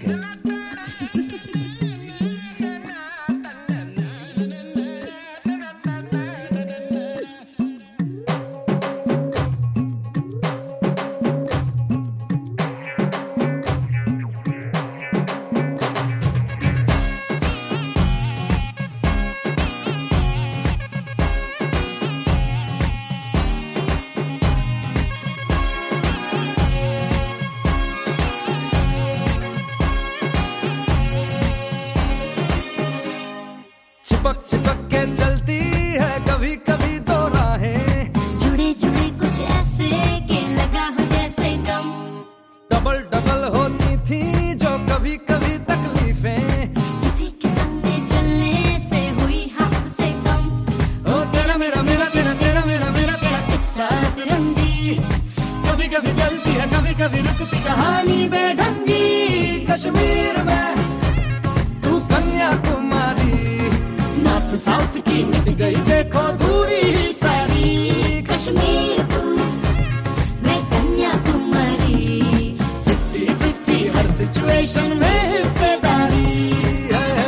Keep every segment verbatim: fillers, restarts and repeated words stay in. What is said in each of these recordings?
Okay. चिपक चिपक के चलती है कभी कभी दो राहें, जुड़े जुड़े कुछ ऐसे के लगा हो जैसे गम। डबल डबल होती थी जो कभी कभी तकलीफें, किसी के संग में चलने से हुई हमसे कम। ओ तेरा मेरा मेरा तेरा तेरा मेरा मेरा तेरा किस्सा तिरंगी, कभी कभी चलती है कभी कभी रुकती कहानी बेढंगी। कश्मीर में तू कन्याकुमारी, नॉर्थ साउथ की मिट गई देखो दूरी ही सारी। कश्मीर तू मैं कन्याकुमारी, फिफ्टी फिफ्टी हर सिचुएशन में हिस्सेदारी। हे, हे।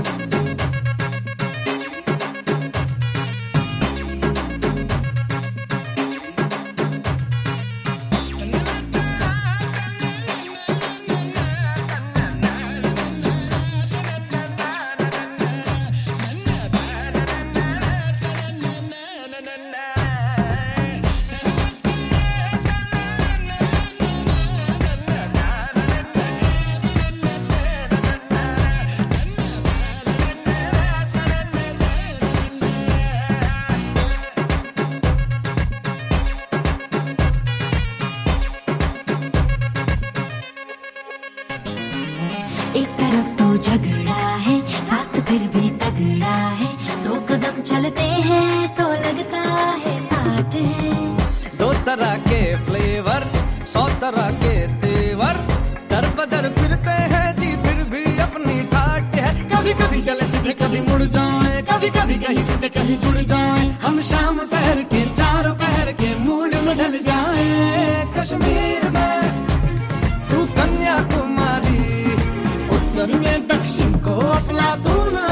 एक तरफ तो झगड़ा है साथ फिर भी तगड़ा है, दो कदम चलते हैं तो लगता है आठ है। दो तरह के फ्लेवर सौ तरह के तेवर, दर बदर फिरते हैं जी फिर भी अपनी ठाट है। कभी कभी चले सीधे कभी मुड़ जाए, कभी कभी कहीं टूटे कहीं जुड़ जाए, हम शाम शहर के चारों पहर के मूड में ढल जाए। कश्मीर में तू कन्याकुमारी, उत्तर में दक्षिण को अफलातून